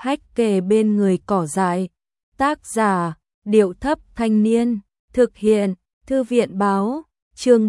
hách kề bên người cỏ dại. Tác giả, Điệu Thấp Thanh Niên. Thực hiện, Thư viện Báo. Chương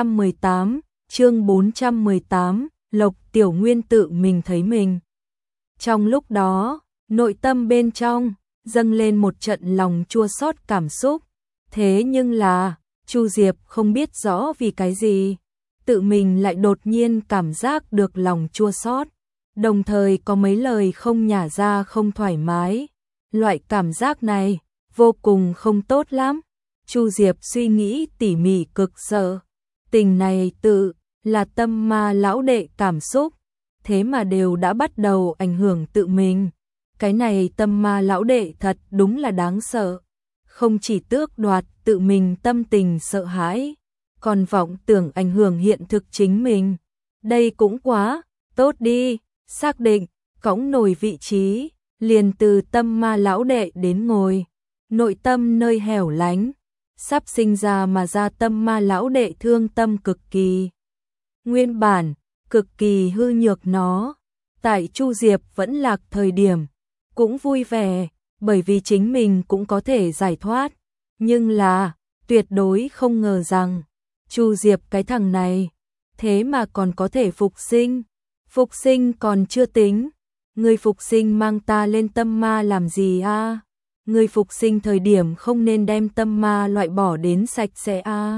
418, Lộc Tiểu Nguyên tự mình thấy mình. Trong lúc đó, nội tâm bên trong dâng lên một trận lòng chua xót cảm xúc. Thế nhưng là, Chu Diệp không biết rõ vì cái gì, tự mình lại đột nhiên cảm giác được lòng chua xót, đồng thời có mấy lời không nhả ra không thoải mái. Loại cảm giác này vô cùng không tốt lắm. Chu Diệp suy nghĩ tỉ mỉ cực sợ. Tình này tự là tâm ma lão đệ cảm xúc, thế mà đều đã bắt đầu ảnh hưởng tự mình. Cái này tâm ma lão đệ thật đúng là đáng sợ. Không chỉ tước đoạt tự mình tâm tình sợ hãi, còn vọng tưởng ảnh hưởng hiện thực chính mình. Đây cũng quá tốt đi, xác định, cõng nổi vị trí, liền từ tâm ma lão đệ đến ngồi. Nội tâm nơi hẻo lánh, sắp sinh ra mà ra tâm ma lão đệ thương tâm cực kỳ. Nguyên bản, cực kỳ hư nhược nó, tại Chu Diệp vẫn lạc thời điểm, cũng vui vẻ, bởi vì chính mình cũng có thể giải thoát. Nhưng là, tuyệt đối không ngờ rằng, Chu Diệp cái thằng này, thế mà còn có thể phục sinh. Phục sinh còn chưa tính, người phục sinh mang ta lên tâm ma làm gì a? Người phục sinh thời điểm không nên đem tâm ma loại bỏ đến sạch sẽ a.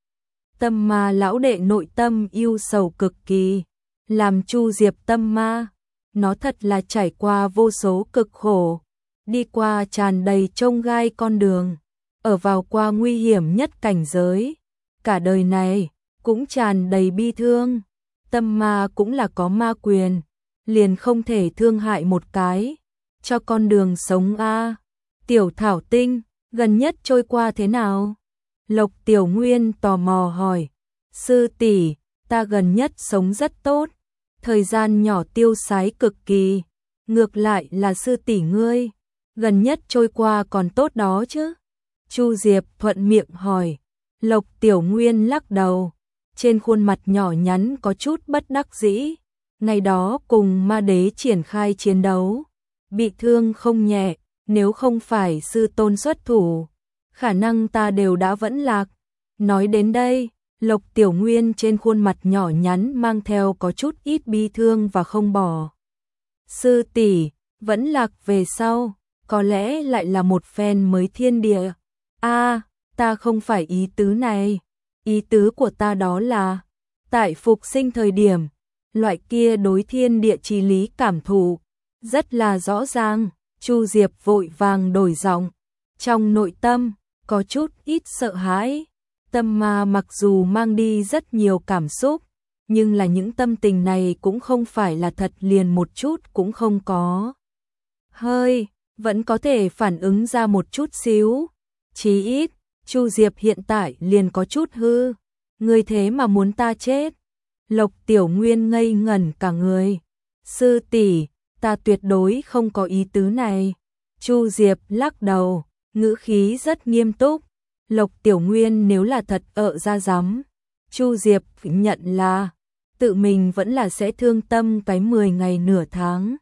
Tâm ma lão đệ nội tâm yêu sầu cực kỳ, làm Chu Diệp tâm ma, nó thật là trải qua vô số cực khổ, đi qua tràn đầy chông gai con đường, ở vào qua nguy hiểm nhất cảnh giới, cả đời này cũng tràn đầy bi thương. Tâm ma cũng là có ma quyền, liền không thể thương hại một cái, cho con đường sống a. Tiểu Thảo Tinh, gần nhất trôi qua thế nào? Lộc Tiểu Nguyên tò mò hỏi. Sư tỷ, ta gần nhất sống rất tốt, thời gian nhỏ tiêu sái cực kỳ. Ngược lại là sư tỷ ngươi, gần nhất trôi qua còn tốt đó chứ? Chu Diệp thuận miệng hỏi. Lộc Tiểu Nguyên lắc đầu, trên khuôn mặt nhỏ nhắn có chút bất đắc dĩ. Ngày đó cùng ma đế triển khai chiến đấu, bị thương không nhẹ, nếu không phải sư tôn xuất thủ, khả năng ta đều đã vẫn lạc. Nói đến đây, Lộc Tiểu Nguyên trên khuôn mặt nhỏ nhắn mang theo có chút ít bi thương và không bỏ. Sư tỷ, vẫn lạc về sau, có lẽ lại là một phen mới thiên địa. A, ta không phải ý tứ này. Ý tứ của ta đó là, tại phục sinh thời điểm, loại kia đối thiên địa chí lý cảm thụ, rất là rõ ràng. Chu Diệp vội vàng đổi giọng, trong nội tâm, có chút ít sợ hãi. Tâm ma mặc dù mang đi rất nhiều cảm xúc, nhưng là những tâm tình này cũng không phải là thật, liền một chút cũng không có. Hơi, vẫn có thể phản ứng ra một chút xíu. Chí ít, Chu Diệp hiện tại liền có chút hư. Người thế mà muốn ta chết? Lộc Tiểu Nguyên ngây ngẩn cả người. Sư tỷ, ta tuyệt đối không có ý tứ này. Chu Diệp lắc đầu, ngữ khí rất nghiêm túc. Lộc Tiểu Nguyên nếu là thật ra dám, Chu Diệp nhận là tự mình vẫn là sẽ thương tâm cái 10 ngày nửa tháng.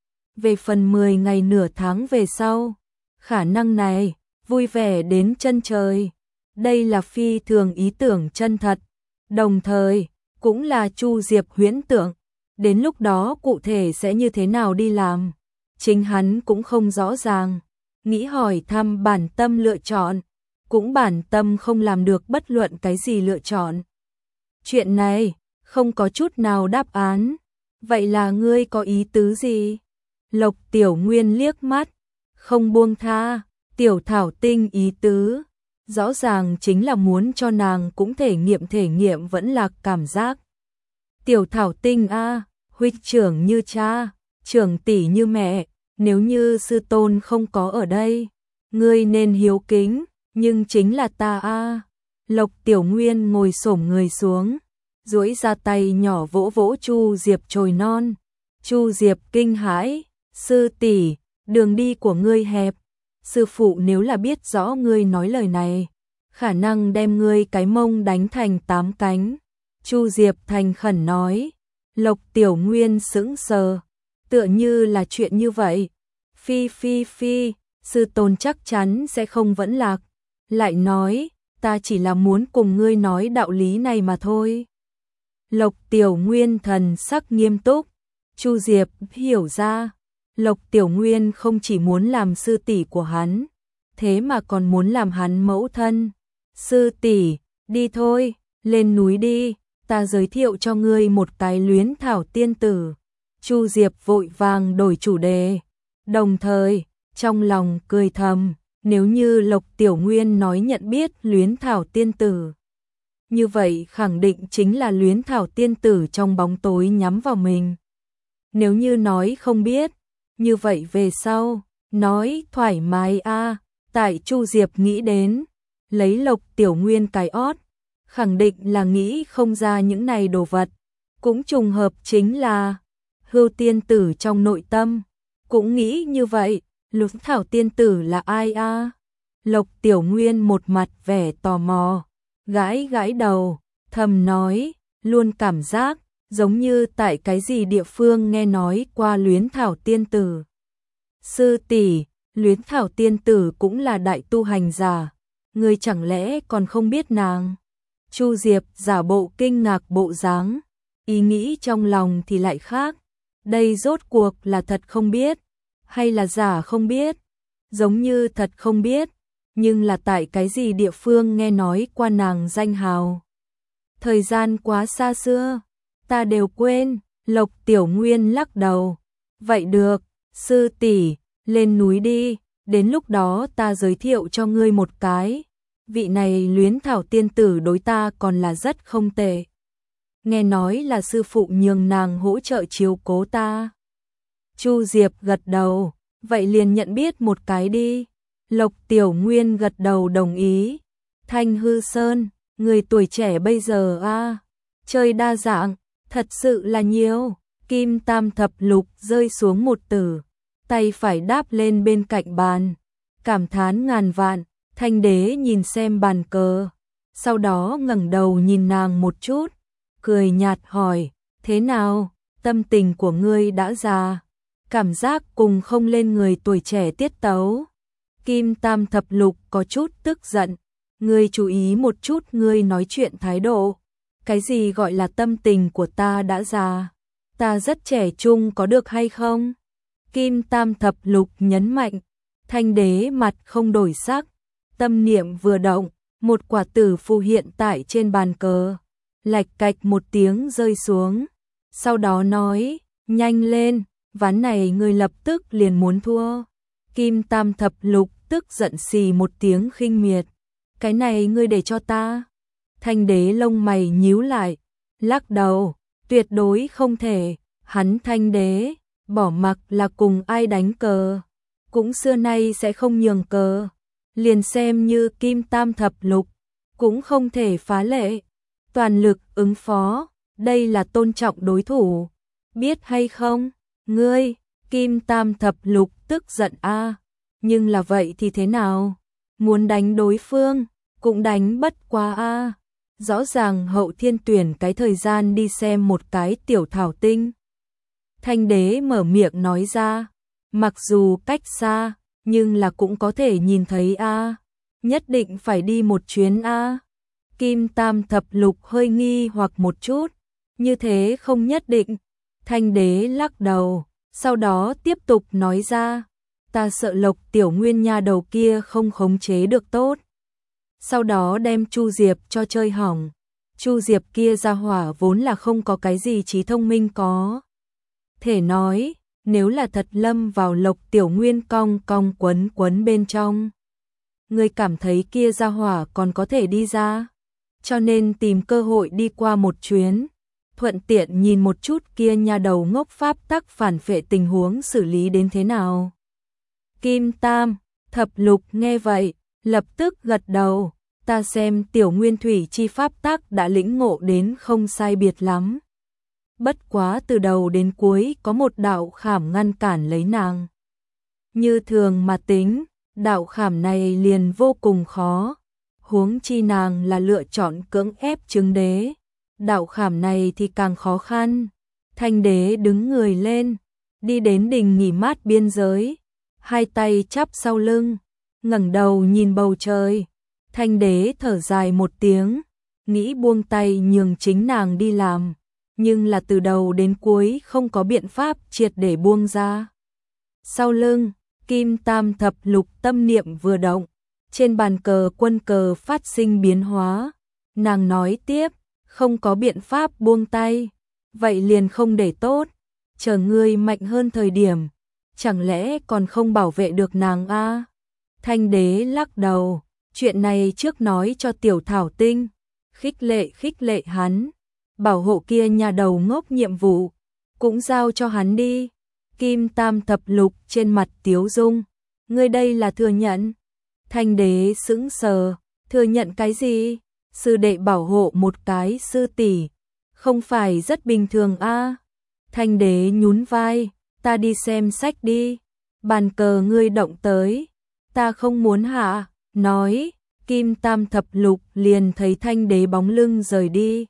Về phần 10 ngày nửa tháng về sau, khả năng này vui vẻ đến chân trời. Đây là phi thường ý tưởng chân thật, đồng thời cũng là Chu Diệp huyễn tưởng. Đến lúc đó cụ thể sẽ như thế nào đi làm, chính hắn cũng không rõ ràng. Nghĩ hỏi thăm bản tâm lựa chọn, cũng bản tâm không làm được bất luận cái gì lựa chọn. Chuyện này không có chút nào đáp án. Vậy là ngươi có ý tứ gì? Lộc Tiểu Nguyên liếc mắt, không buông tha. Tiểu Thảo Tinh ý tứ, rõ ràng chính là muốn cho nàng cũng thể nghiệm vẫn lạc cảm giác. Tiểu Thảo Tinh a, huynh trưởng như cha, trưởng tỷ như mẹ, nếu như sư tôn không có ở đây, ngươi nên hiếu kính, nhưng chính là ta a. Lộc Tiểu Nguyên ngồi xổm người xuống, duỗi ra tay nhỏ vỗ vỗ Chu Diệp chồi non. Chu Diệp kinh hãi, sư tỷ, đường đi của ngươi hẹp, sư phụ nếu là biết rõ ngươi nói lời này, khả năng đem ngươi cái mông đánh thành 8 cánh. Chu Diệp thành khẩn nói. Lộc Tiểu Nguyên sững sờ, tựa như là chuyện như vậy. Phi phi phi, sư tôn chắc chắn sẽ không vẫn lạc. Lại nói, ta chỉ là muốn cùng ngươi nói đạo lý này mà thôi. Lộc Tiểu Nguyên thần sắc nghiêm túc. Chu Diệp hiểu ra, Lộc Tiểu Nguyên không chỉ muốn làm sư tỷ của hắn, thế mà còn muốn làm hắn mẫu thân. Sư tỷ, đi thôi, lên núi đi, ta giới thiệu cho ngươi một cái Luyến Thảo tiên tử. Chu Diệp vội vàng đổi chủ đề, đồng thời, trong lòng cười thầm, nếu như Lộc Tiểu Nguyên nói nhận biết Luyến Thảo tiên tử, như vậy khẳng định chính là Luyến Thảo tiên tử trong bóng tối nhắm vào mình. Nếu như nói không biết, như vậy về sau, nói thoải mái a. Tại Chu Diệp nghĩ đến, lấy Lộc Tiểu Nguyên cái ót, khẳng định là nghĩ không ra những này đồ vật. Cũng trùng hợp chính là Hưu tiên tử trong nội tâm, cũng nghĩ như vậy, Luyến Thảo tiên tử là ai a? Lộc Tiểu Nguyên một mặt vẻ tò mò, gãi gãi đầu, thầm nói, luôn cảm giác giống như tại cái gì địa phương nghe nói qua Luyến Thảo tiên tử. Sư tỷ, Luyến Thảo tiên tử cũng là đại tu hành giả, ngươi chẳng lẽ còn không biết nàng? Chu Diệp giả bộ kinh ngạc bộ dáng, ý nghĩ trong lòng thì lại khác, đây rốt cuộc là thật không biết, hay là giả không biết? Giống như thật không biết, nhưng là tại cái gì địa phương nghe nói qua nàng danh hào. Thời gian quá xa xưa, ta đều quên. Lộc Tiểu Nguyên lắc đầu. Vậy được, sư tỷ, lên núi đi, đến lúc đó ta giới thiệu cho ngươi một cái. Vị này Luyến Thảo tiên tử đối ta còn là rất không tệ. Nghe nói là sư phụ nhường nàng hỗ trợ chiếu cố ta. Chu Diệp gật đầu, vậy liền nhận biết một cái đi. Lộc Tiểu Nguyên gật đầu đồng ý. Thanh Hư Sơn, người tuổi trẻ bây giờ a, chơi đa dạng, thật sự là nhiều. Kim Tam Thập Lục rơi xuống một từ, tay phải đáp lên bên cạnh bàn, cảm thán ngàn vạn. Thanh Đế nhìn xem bàn cờ, sau đó ngẩng đầu nhìn nàng một chút, cười nhạt hỏi, thế nào, tâm tình của ngươi đã già, cảm giác cùng không lên người tuổi trẻ tiết tấu. Kim Tam Thập Lục có chút tức giận, ngươi chú ý một chút ngươi nói chuyện thái độ, cái gì gọi là tâm tình của ta đã già, ta rất trẻ trung có được hay không? Kim Tam Thập Lục nhấn mạnh. Thanh Đế mặt không đổi sắc, tâm niệm vừa động, một quả tử phù hiện tại trên bàn cờ, lạch cạch một tiếng rơi xuống, sau đó nói, nhanh lên, ván này ngươi lập tức liền muốn thua. Kim Tam Thập Lục tức giận xì một tiếng khinh miệt, cái này ngươi để cho ta. Thanh Đế lông mày nhíu lại, lắc đầu, tuyệt đối không thể, hắn Thanh Đế, bỏ mặc là cùng ai đánh cờ, cũng xưa nay sẽ không nhường cờ, liền xem như Kim Tam Thập Lục, cũng không thể phá lệ, toàn lực ứng phó, đây là tôn trọng đối thủ, biết hay không? Ngươi, Kim Tam Thập Lục tức giận a, nhưng là vậy thì thế nào? Muốn đánh đối phương, cũng đánh bất quá a. Rõ ràng Hậu Thiên tuyển cái thời gian đi xem một cái tiểu thảo tinh. Thanh Đế mở miệng nói ra, mặc dù cách xa, nhưng là cũng có thể nhìn thấy a, nhất định phải đi một chuyến a. Kim Tam Thập Lục hơi nghi hoặc một chút, như thế không nhất định. Thanh Đế lắc đầu, sau đó tiếp tục nói ra, ta sợ Lộc Tiểu Nguyên nha đầu kia không khống chế được tốt. Sau đó đem Chu Diệp cho chơi hỏng. Chu Diệp kia ra hỏa vốn là không có cái gì trí thông minh có thể nói, nếu là thật lâm vào Lộc Tiểu Nguyên cong cong quấn quấn bên trong, người cảm thấy kia ra hỏa còn có thể đi ra, cho nên tìm cơ hội đi qua một chuyến, thuận tiện nhìn một chút kia nha đầu ngốc pháp tắc phản phệ tình huống xử lý đến thế nào. Kim Tam Thập Lục nghe vậy, lập tức gật đầu, ta xem Tiểu Nguyên Thủy chi pháp tắc đã lĩnh ngộ đến không sai biệt lắm. Bất quá từ đầu đến cuối có một đạo khảm ngăn cản lấy nàng. Như thường mà tính, đạo khảm này liền vô cùng khó, huống chi nàng là lựa chọn cưỡng ép chứng đế. Đạo khảm này thì càng khó khăn. Thanh Đế đứng người lên, đi đến đình nghỉ mát biên giới, hai tay chắp sau lưng, ngẩng đầu nhìn bầu trời. Thanh đế thở dài một tiếng, nghĩ buông tay nhường chính nàng đi làm, nhưng là từ đầu đến cuối không có biện pháp triệt để buông ra. Sau lưng, kim tam thập lục tâm niệm vừa động, trên bàn cờ quân cờ phát sinh biến hóa. Nàng nói tiếp, không có biện pháp buông tay, vậy liền không để tốt, chờ ngươi mạnh hơn thời điểm, chẳng lẽ còn không bảo vệ được nàng a? Thanh đế lắc đầu, chuyện này trước nói cho tiểu thảo tinh, khích lệ hắn, bảo hộ kia nhà đầu ngốc nhiệm vụ, cũng giao cho hắn đi. Kim tam thập lục trên mặt tiếu dung, ngươi đây là thừa nhận. Thanh đế sững sờ, thừa nhận cái gì? Sư đệ bảo hộ một cái sư tỷ, không phải rất bình thường a? Thanh đế nhún vai, ta đi xem sách đi, bàn cờ ngươi động tới, ta không muốn hạ, nói, kim tam thập lục liền thấy thanh đế bóng lưng rời đi.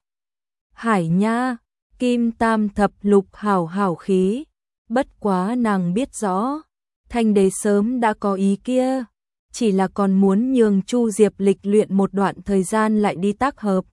Hải nha, kim tam thập lục hảo khí, bất quá nàng biết rõ, thanh đế sớm đã có ý kia, chỉ là còn muốn nhường Chu Diệp lịch luyện một đoạn thời gian lại đi tác hợp.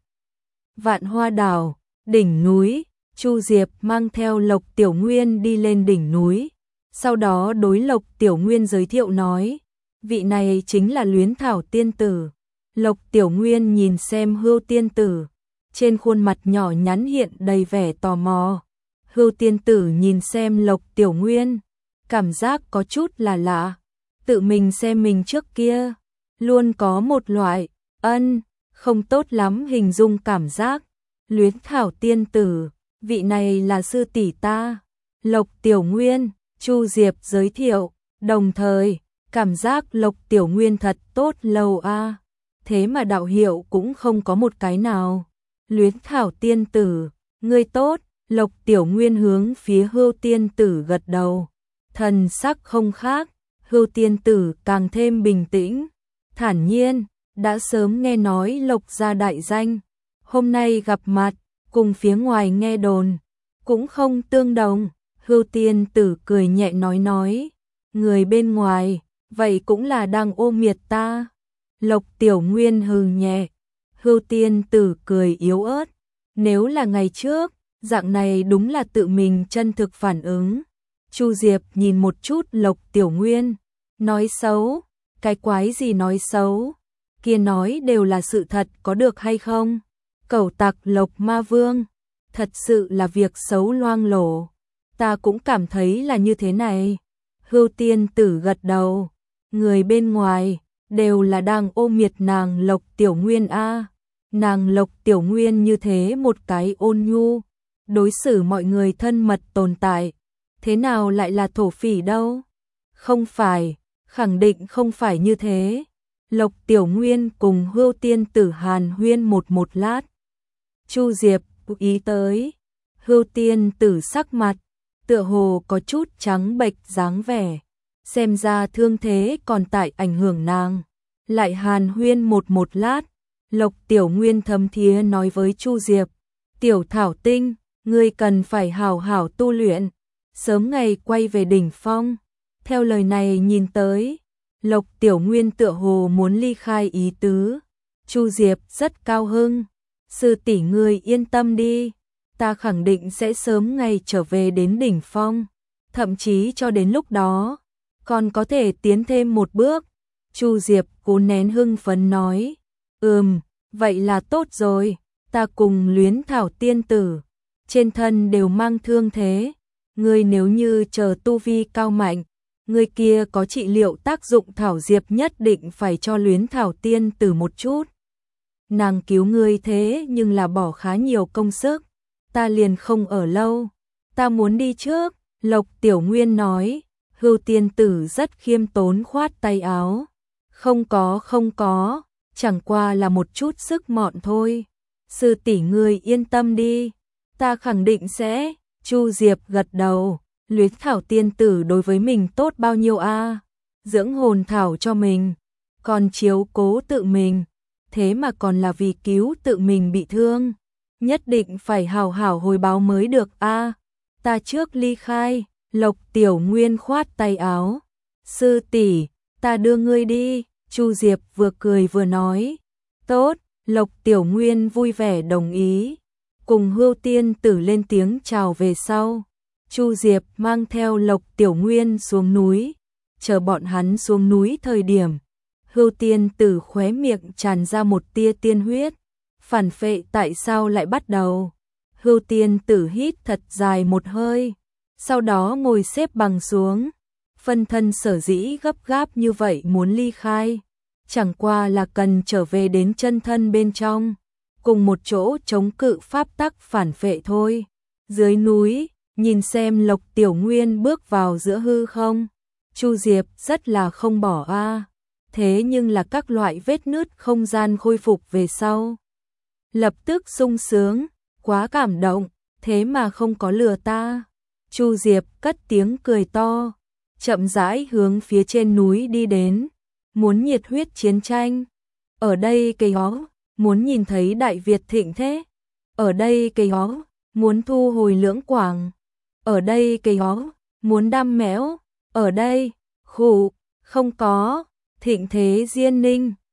Vạn Hoa Đảo, đỉnh núi, Chu Diệp mang theo Lộc Tiểu Nguyên đi lên đỉnh núi, sau đó đối Lộc Tiểu Nguyên giới thiệu nói, vị này chính là Luyến Thảo tiên tử. Lộc Tiểu Nguyên nhìn xem Hưu tiên tử, trên khuôn mặt nhỏ nhắn hiện đầy vẻ tò mò. Hưu tiên tử nhìn xem Lộc Tiểu Nguyên, cảm giác có chút là lạ, tự mình xem mình trước kia, luôn có một loại, không tốt lắm hình dung cảm giác. Luyến Thảo tiên tử, vị này là sư tỷ ta. Lộc Tiểu Nguyên, Chu Diệp giới thiệu, đồng thời, cảm giác Lộc Tiểu Nguyên thật tốt lâu a. Thế mà đạo hiệu cũng không có một cái nào. Luyến Thảo tiên tử, ngươi tốt. Lộc Tiểu Nguyên hướng phía Hưu tiên tử gật đầu, thần sắc không khác. Hưu tiên tử càng thêm bình tĩnh, thản nhiên, đã sớm nghe nói Lộc gia đại danh, hôm nay gặp mặt, cùng phía ngoài nghe đồn, cũng không tương đồng. Hưu tiên tử cười nhẹ nói, người bên ngoài, vậy cũng là đang ôm miệt ta. Lộc Tiểu Nguyên hừ nhẹ, Hưu tiên tử cười yếu ớt, nếu là ngày trước, dạng này đúng là tự mình chân thực phản ứng. Chu Diệp nhìn một chút Lộc Tiểu Nguyên, nói xấu, cái quái gì nói xấu, kia nói đều là sự thật có được hay không? Cẩu tặc Lộc Ma Vương, thật sự là việc xấu loang lổ, ta cũng cảm thấy là như thế này. Hưu tiên tử gật đầu, người bên ngoài đều là đang ôm miệt nàng Lộc Tiểu Nguyên a. Nàng Lộc Tiểu Nguyên như thế một cái ôn nhu, đối xử mọi người thân mật tồn tại, thế nào lại là thổ phỉ đâu? Không phải, khẳng định không phải như thế. Lộc Tiểu Nguyên cùng Hưu tiên tử hàn huyên một lát. Chu Diệp ý tới, Hưu tiên tử sắc mặt tựa hồ có chút trắng bệch dáng vẻ, xem ra thương thế còn tại ảnh hưởng nàng. Lại hàn huyên một lát, Lộc Tiểu Nguyên thấm thía nói với Chu Diệp, Tiểu Thảo Tinh, ngươi cần phải hảo hảo tu luyện, sớm ngày quay về đỉnh phong. Theo lời này nhìn tới, Lộc Tiểu Nguyên tựa hồ muốn ly khai ý tứ. Chu Diệp rất cao hứng, sư tỷ ngươi yên tâm đi, ta khẳng định sẽ sớm ngày trở về đến đỉnh phong, thậm chí cho đến lúc đó, còn có thể tiến thêm một bước. Chu Diệp cố nén hưng phấn nói, vậy là tốt rồi, ta cùng Luyến Thảo tiên tử, trên thân đều mang thương thế, ngươi nếu như chờ tu vi cao mạnh, ngươi kia có trị liệu tác dụng thảo diệp nhất định phải cho Luyến Thảo tiên tử một chút. Nàng cứu ngươi thế nhưng là bỏ khá nhiều công sức, ta liền không ở lâu, ta muốn đi trước. Lộc Tiểu Nguyên nói, Hưu tiên tử rất khiêm tốn khoát tay áo, không có, chẳng qua là một chút sức mọn thôi, sư tỷ ngươi yên tâm đi, ta khẳng định sẽ. Chu Diệp gật đầu, Luyến Thảo tiên tử đối với mình tốt bao nhiêu a, dưỡng hồn thảo cho mình, còn chiếu cố tự mình, thế mà còn là vì cứu tự mình bị thương, nhất định phải hảo hảo hồi báo mới được a. Ta trước ly khai. Lộc Tiểu Nguyên khoát tay áo, Sư tỷ, ta đưa ngươi đi. Chu Diệp vừa cười vừa nói. Tốt, Lộc Tiểu Nguyên vui vẻ đồng ý. Cùng Hưu Tiên Tử lên tiếng chào về sau. Chu Diệp mang theo Lộc Tiểu Nguyên xuống núi. Chờ bọn hắn xuống núi thời điểm, Hưu Tiên Tử khóe miệng tràn ra một tia tiên huyết. Phản phệ tại sao lại bắt đầu? Hưu Tiên Tử hít thật dài một hơi, sau đó ngồi xếp bằng xuống. Phân thân sở dĩ gấp gáp như vậy muốn ly khai, chẳng qua là cần trở về đến chân thân bên trong, cùng một chỗ chống cự pháp tắc phản phệ thôi. Dưới núi, nhìn xem Lộc Tiểu Nguyên bước vào giữa hư không, Chu Diệp rất là không bỏ a. Thế nhưng là các loại vết nứt không gian khôi phục về sau, lập tức sung sướng, quá cảm động, thế mà không có lừa ta. Chu Diệp cất tiếng cười to, chậm rãi hướng phía trên núi đi đến, muốn nhiệt huyết chiến tranh. Ở đây cây ó, muốn nhìn thấy Đại Việt thịnh thế. Ở đây cây ó, muốn thu hồi Lưỡng Quảng. Ở đây cây ó, muốn đam mẽo. Ở đây, khụ, không có, thịnh thế Diên Ninh.